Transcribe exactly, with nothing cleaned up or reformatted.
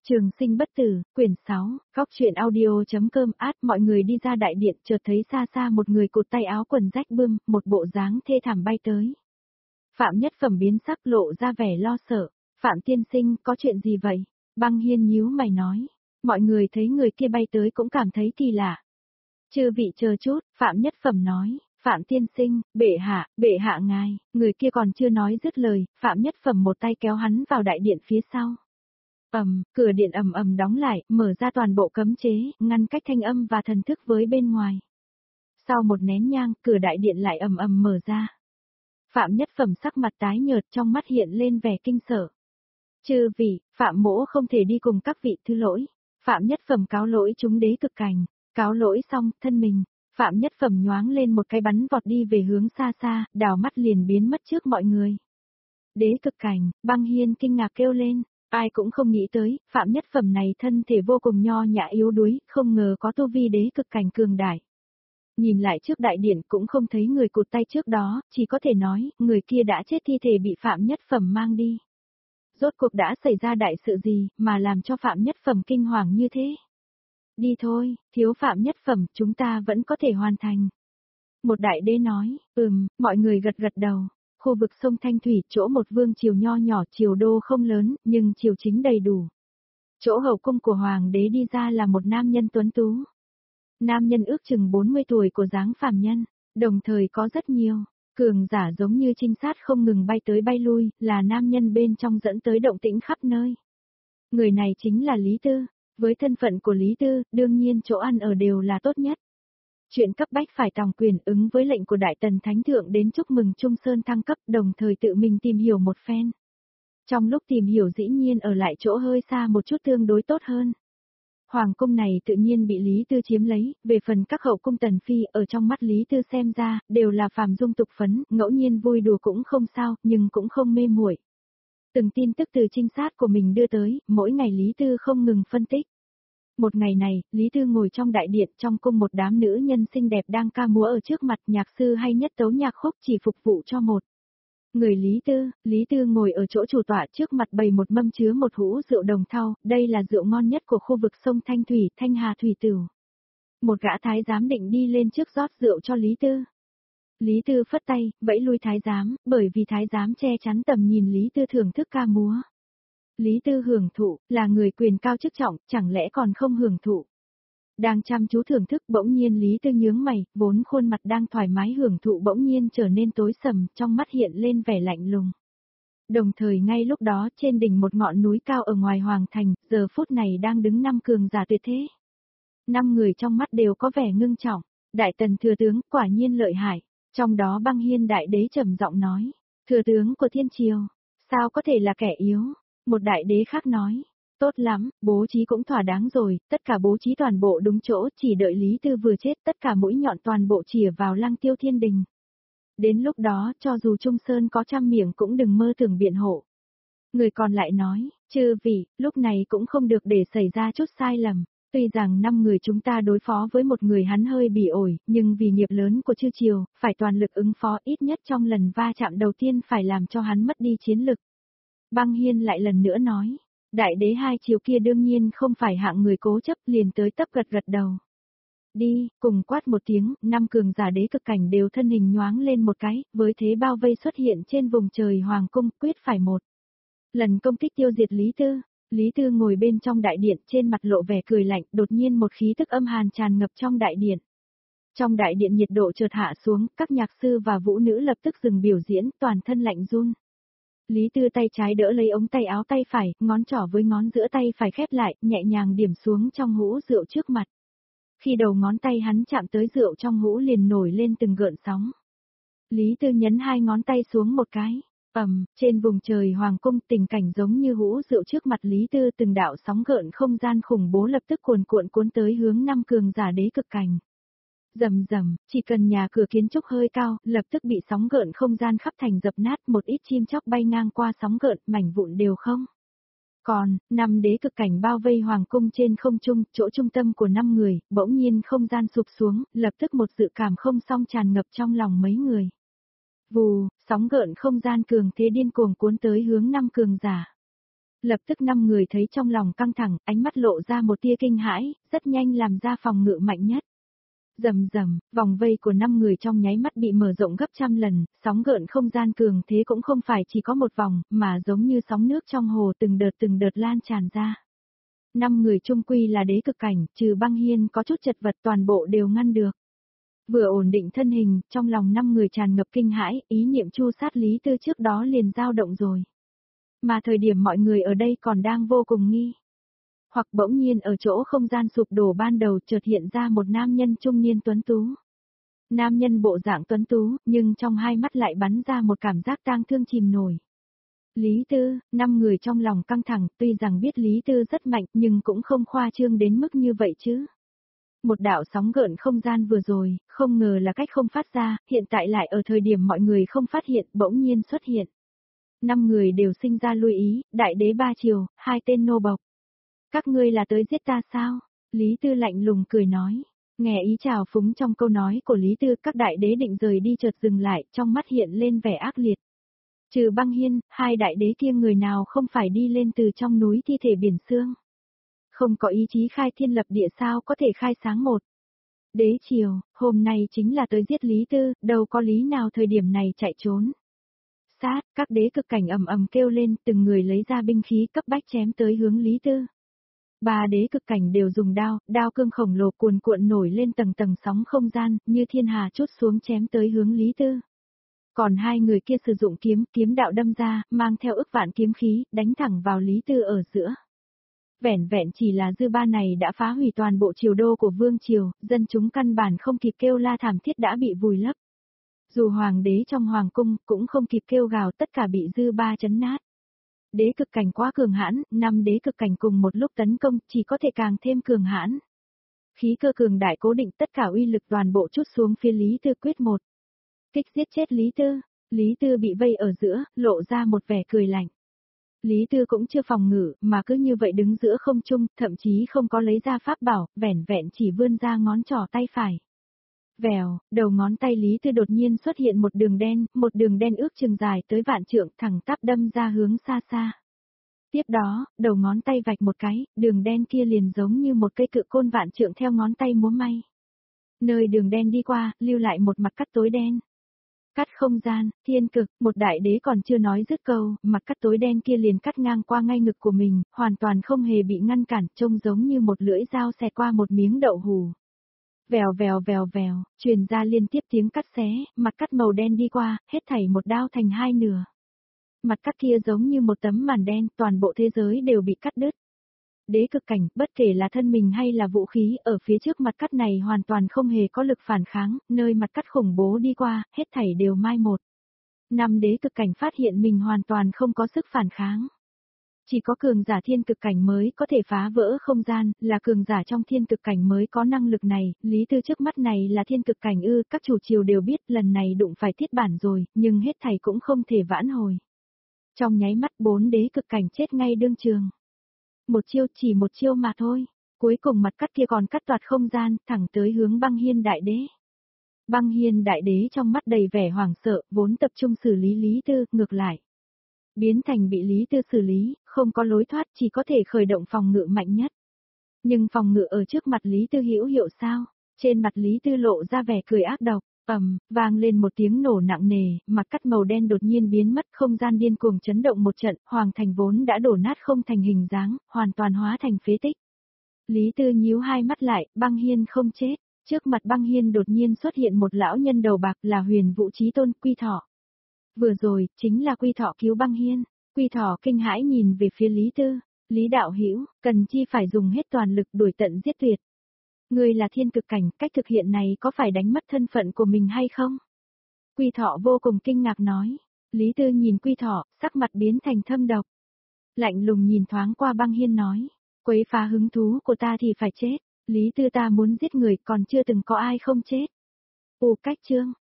Trường sinh bất tử, quyển sáu, góc truyện audio.com át mọi người đi ra đại điện chợt thấy xa xa một người cụt tay áo quần rách bươm, một bộ dáng thê thảm bay tới. Phạm Nhất Phẩm biến sắc lộ ra vẻ lo sợ, Phạm tiên sinh có chuyện gì vậy? Băng Hiên nhíu mày nói, mọi người thấy người kia bay tới cũng cảm thấy kỳ lạ. Chư vị chờ chút, Phạm Nhất Phẩm nói, Phạm tiên sinh, bệ hạ, bệ hạ ngài, người kia còn chưa nói dứt lời, Phạm Nhất Phẩm một tay kéo hắn vào đại điện phía sau. Ầm, cửa điện ầm ầm đóng lại, mở ra toàn bộ cấm chế, ngăn cách thanh âm và thần thức với bên ngoài. Sau một nén nhang, cửa đại điện lại ầm ầm mở ra. Phạm Nhất Phẩm sắc mặt tái nhợt, trong mắt hiện lên vẻ kinh sợ. Chư vị, Phạm mỗ không thể đi cùng các vị, thứ lỗi. Phạm Nhất Phẩm cáo lỗi chúng đế cực cảnh, cáo lỗi xong, thân mình, Phạm Nhất Phẩm nhoáng lên một cái bắn vọt đi về hướng xa xa, đảo mắt liền biến mất trước mọi người. Đế cực cảnh, Băng Hiên kinh ngạc kêu lên. Ai cũng không nghĩ tới, Phạm Nhất Phẩm này thân thể vô cùng nho nhã yếu đuối, không ngờ có tu vi đế cực cảnh cường đại. Nhìn lại trước đại điện cũng không thấy người cụt tay trước đó, chỉ có thể nói, người kia đã chết, thi thể bị Phạm Nhất Phẩm mang đi. Rốt cuộc đã xảy ra đại sự gì, mà làm cho Phạm Nhất Phẩm kinh hoàng như thế? Đi thôi, thiếu Phạm Nhất Phẩm, chúng ta vẫn có thể hoàn thành. Một đại đế nói, ừm, mọi người gật gật đầu. Khu vực sông Thanh Thủy, chỗ một vương triều nho nhỏ, triều đô không lớn, nhưng triều chính đầy đủ. Chỗ hậu cung của hoàng đế đi ra là một nam nhân tuấn tú. Nam nhân ước chừng bốn mươi tuổi của dáng phàm nhân, đồng thời có rất nhiều cường giả giống như trinh sát không ngừng bay tới bay lui, là nam nhân bên trong dẫn tới động tĩnh khắp nơi. Người này chính là Lý Tư, với thân phận của Lý Tư, đương nhiên chỗ ăn ở đều là tốt nhất. Chuyện cấp bách phải tòng quyền ứng với lệnh của Đại Tần Thánh Thượng đến chúc mừng Trung Sơn thăng cấp, đồng thời tự mình tìm hiểu một phen. Trong lúc tìm hiểu dĩ nhiên ở lại chỗ hơi xa một chút tương đối tốt hơn. Hoàng cung này tự nhiên bị Lý Tư chiếm lấy, về phần các hậu cung tần phi ở trong mắt Lý Tư xem ra, đều là phàm dung tục phấn, ngẫu nhiên vui đùa cũng không sao, nhưng cũng không mê muội. Từng tin tức từ trinh sát của mình đưa tới, mỗi ngày Lý Tư không ngừng phân tích. Một ngày này, Lý Tư ngồi trong đại điện, trong cung một đám nữ nhân xinh đẹp đang ca múa ở trước mặt, nhạc sư hay nhất tấu nhạc khúc chỉ phục vụ cho một người. Lý Tư, Lý Tư ngồi ở chỗ chủ tọa, trước mặt bày một mâm chứa một hũ rượu đồng thau, đây là rượu ngon nhất của khu vực sông Thanh Thủy, Thanh Hà Thủy Tửu. Một gã thái giám định đi lên trước rót rượu cho Lý Tư. Lý Tư phất tay, vẫy lui thái giám, bởi vì thái giám che chắn tầm nhìn Lý Tư thưởng thức ca múa. Lý Tư hưởng thụ, là người quyền cao chức trọng, chẳng lẽ còn không hưởng thụ. Đang chăm chú thưởng thức, bỗng nhiên Lý Tư nhướng mày, vốn khuôn mặt đang thoải mái hưởng thụ bỗng nhiên trở nên tối sầm, trong mắt hiện lên vẻ lạnh lùng. Đồng thời ngay lúc đó trên đỉnh một ngọn núi cao ở ngoài hoàng thành, giờ phút này đang đứng năm cường giả tuyệt thế. Năm người trong mắt đều có vẻ ngưng trọng, Đại Tần thừa tướng quả nhiên lợi hại, trong đó Băng Hiên đại đế trầm giọng nói, thừa tướng của thiên triều, sao có thể là kẻ yếu? Một đại đế khác nói, tốt lắm, bố trí cũng thỏa đáng rồi, tất cả bố trí toàn bộ đúng chỗ, chỉ đợi Lý Tư vừa chết tất cả mũi nhọn toàn bộ chìa vào Lăng Tiêu Thiên Đình. Đến lúc đó, cho dù Trung Sơn có trăm miệng cũng đừng mơ tưởng biện hộ. Người còn lại nói, chư vị, lúc này cũng không được để xảy ra chút sai lầm. Tuy rằng năm người chúng ta đối phó với một người hắn hơi bị ổi, nhưng vì nghiệp lớn của chư triều, phải toàn lực ứng phó, ít nhất trong lần va chạm đầu tiên phải làm cho hắn mất đi chiến lực. Băng Hiên lại lần nữa nói, đại đế hai triều kia đương nhiên không phải hạng người cố chấp, liền tới tấp gật gật đầu. Đi, cùng quát một tiếng, năm cường giả đế cực cảnh đều thân hình nhoáng lên một cái, với thế bao vây xuất hiện trên vùng trời hoàng cung, quyết phải một lần công kích tiêu diệt Lý Tư. Lý Tư ngồi bên trong đại điện, trên mặt lộ vẻ cười lạnh, đột nhiên một khí tức âm hàn tràn ngập trong đại điện. Trong đại điện nhiệt độ chợt hạ xuống, các nhạc sư và vũ nữ lập tức dừng biểu diễn, toàn thân lạnh run. Lý Tư tay trái đỡ lấy ống tay áo tay phải, ngón trỏ với ngón giữa tay phải khép lại, nhẹ nhàng điểm xuống trong hũ rượu trước mặt. Khi đầu ngón tay hắn chạm tới rượu trong hũ liền nổi lên từng gợn sóng. Lý Tư nhấn hai ngón tay xuống một cái. Ầm, trên vùng trời hoàng cung tình cảnh giống như hũ rượu trước mặt Lý Tư, từng đạo sóng gợn không gian khủng bố lập tức cuồn cuộn cuốn tới hướng năm cường giả đế cực cảnh. Rầm rầm, chỉ cần nhà cửa kiến trúc hơi cao, lập tức bị sóng gợn không gian khắp thành dập nát, một ít chim chóc bay ngang qua sóng gợn, mảnh vụn đều không. Còn, năm đế cực cảnh bao vây hoàng cung trên không trung, chỗ trung tâm của năm người, bỗng nhiên không gian sụp xuống, lập tức một dự cảm không song tràn ngập trong lòng mấy người. Vù, sóng gợn không gian cường thế điên cuồng cuốn tới hướng năm cường giả. Lập tức năm người thấy trong lòng căng thẳng, ánh mắt lộ ra một tia kinh hãi, rất nhanh làm ra phòng ngự mạnh nhất. Rầm rầm, vòng vây của năm người trong nháy mắt bị mở rộng gấp trăm lần, sóng gợn không gian cường thế cũng không phải chỉ có một vòng, mà giống như sóng nước trong hồ từng đợt từng đợt lan tràn ra. Năm người chung quy là đế cực cảnh, trừ Băng Hiên có chút chật vật toàn bộ đều ngăn được. Vừa ổn định thân hình, trong lòng năm người tràn ngập kinh hãi, ý niệm chu sát Lý Tư trước đó liền dao động rồi. Mà thời điểm mọi người ở đây còn đang vô cùng nghi. Hoặc bỗng nhiên ở chỗ không gian sụp đổ ban đầu chợt hiện ra một nam nhân trung niên tuấn tú. Nam nhân bộ dạng tuấn tú, nhưng trong hai mắt lại bắn ra một cảm giác tang thương chìm nổi. Lý Tư, năm người trong lòng căng thẳng, tuy rằng biết Lý Tư rất mạnh nhưng cũng không khoa trương đến mức như vậy chứ. Một đạo sóng gợn không gian vừa rồi, không ngờ là cách không phát ra, hiện tại lại ở thời điểm mọi người không phát hiện bỗng nhiên xuất hiện. Năm người đều sinh ra lưu ý, đại đế ba triều, hai tên nô bộc. Các ngươi là tới giết ta sao? Lý Tư lạnh lùng cười nói. Nghe ý trào phúng trong câu nói của Lý Tư, các đại đế định rời đi chợt dừng lại, trong mắt hiện lên vẻ ác liệt. Trừ Băng Hiên, hai đại đế kia người nào không phải đi lên từ trong núi thi thể biển xương. Không có ý chí khai thiên lập địa sao có thể khai sáng một. Đế triều, hôm nay chính là tới giết Lý Tư, đâu có lý nào thời điểm này chạy trốn. Sát, các đế cực cảnh ầm ầm kêu lên, từng người lấy ra binh khí cấp bách chém tới hướng Lý Tư. Ba đế cực cảnh đều dùng đao, đao cương khổng lồ cuồn cuộn nổi lên tầng tầng sóng không gian, như thiên hà trút xuống chém tới hướng Lý Tư. Còn hai người kia sử dụng kiếm, kiếm đạo đâm ra, mang theo ức vạn kiếm khí, đánh thẳng vào Lý Tư ở giữa. Vẻn vẹn chỉ là dư ba này đã phá hủy toàn bộ triều đô của Vương Triều, dân chúng căn bản không kịp kêu la thảm thiết đã bị vùi lấp. Dù hoàng đế trong hoàng cung cũng không kịp kêu gào, tất cả bị dư ba chấn nát. Đế cực cảnh quá cường hãn, năm đế cực cảnh cùng một lúc tấn công chỉ có thể càng thêm cường hãn. Khí cơ cường đại cố định tất cả uy lực toàn bộ chút xuống phía Lý Tư quyết một. Kích giết chết Lý Tư, Lý Tư bị vây ở giữa, lộ ra một vẻ cười lạnh. Lý Tư cũng chưa phòng ngự, mà cứ như vậy đứng giữa không trung, thậm chí không có lấy ra pháp bảo, vẻn vẹn chỉ vươn ra ngón trỏ tay phải. Vèo, đầu ngón tay Lý Tư đột nhiên xuất hiện một đường đen, một đường đen ước chừng dài tới vạn trượng thẳng tắp đâm ra hướng xa xa. Tiếp đó, đầu ngón tay vạch một cái, đường đen kia liền giống như một cây cự côn vạn trượng theo ngón tay múa may. Nơi đường đen đi qua, lưu lại một mặt cắt tối đen. Cắt không gian, thiên cực, một đại đế còn chưa nói dứt câu, mặt cắt tối đen kia liền cắt ngang qua ngay ngực của mình, hoàn toàn không hề bị ngăn cản, trông giống như một lưỡi dao xẹt qua một miếng đậu hù. Vèo vèo vèo vèo, truyền ra liên tiếp tiếng cắt xé, mặt cắt màu đen đi qua, hết thảy một đao thành hai nửa. Mặt cắt kia giống như một tấm màn đen, toàn bộ thế giới đều bị cắt đứt. Đế cực cảnh, bất kể là thân mình hay là vũ khí, ở phía trước mặt cắt này hoàn toàn không hề có lực phản kháng, nơi mặt cắt khủng bố đi qua, hết thảy đều mai một. Năm đế cực cảnh phát hiện mình hoàn toàn không có sức phản kháng. Chỉ có cường giả thiên cực cảnh mới có thể phá vỡ không gian, là cường giả trong thiên cực cảnh mới có năng lực này, Lý Tư trước mắt này là thiên cực cảnh ư, các chủ triều đều biết lần này đụng phải thiết bản rồi, nhưng hết thảy cũng không thể vãn hồi. Trong nháy mắt bốn đế cực cảnh chết ngay đương trường. Một chiêu chỉ một chiêu mà thôi, cuối cùng mặt cắt kia còn cắt toạc không gian, thẳng tới hướng Băng Hiên đại đế. Băng Hiên đại đế trong mắt đầy vẻ hoảng sợ, vốn tập trung xử lý Lý Tư, ngược lại. Biến thành bị Lý Tư xử lý, không có lối thoát chỉ có thể khởi động phòng ngự mạnh nhất. Nhưng phòng ngự ở trước mặt Lý Tư hữu hiệu sao? Trên mặt Lý Tư lộ ra vẻ cười ác độc, ầm, vang lên một tiếng nổ nặng nề, mặt cắt màu đen đột nhiên biến mất, không gian điên cuồng chấn động một trận, hoàng thành vốn đã đổ nát không thành hình dáng, hoàn toàn hóa thành phế tích. Lý Tư nhíu hai mắt lại, Băng Hiên không chết, trước mặt Băng Hiên đột nhiên xuất hiện một lão nhân đầu bạc là Huyền Vũ Chí Tôn Quy Thọ. Vừa rồi, chính là Quy Thọ cứu Băng Hiên. Quy Thọ kinh hãi nhìn về phía Lý Tư, Lý đạo hữu, cần chi phải dùng hết toàn lực đuổi tận giết tuyệt. Ngươi là thiên cực cảnh, cách thực hiện này có phải đánh mất thân phận của mình hay không? Quy Thọ vô cùng kinh ngạc nói. Lý Tư nhìn Quy Thọ, sắc mặt biến thành thâm độc. Lạnh lùng nhìn thoáng qua Băng Hiên nói, quấy phá hứng thú của ta thì phải chết. Lý Tư ta muốn giết người còn chưa từng có ai không chết. U cách chương,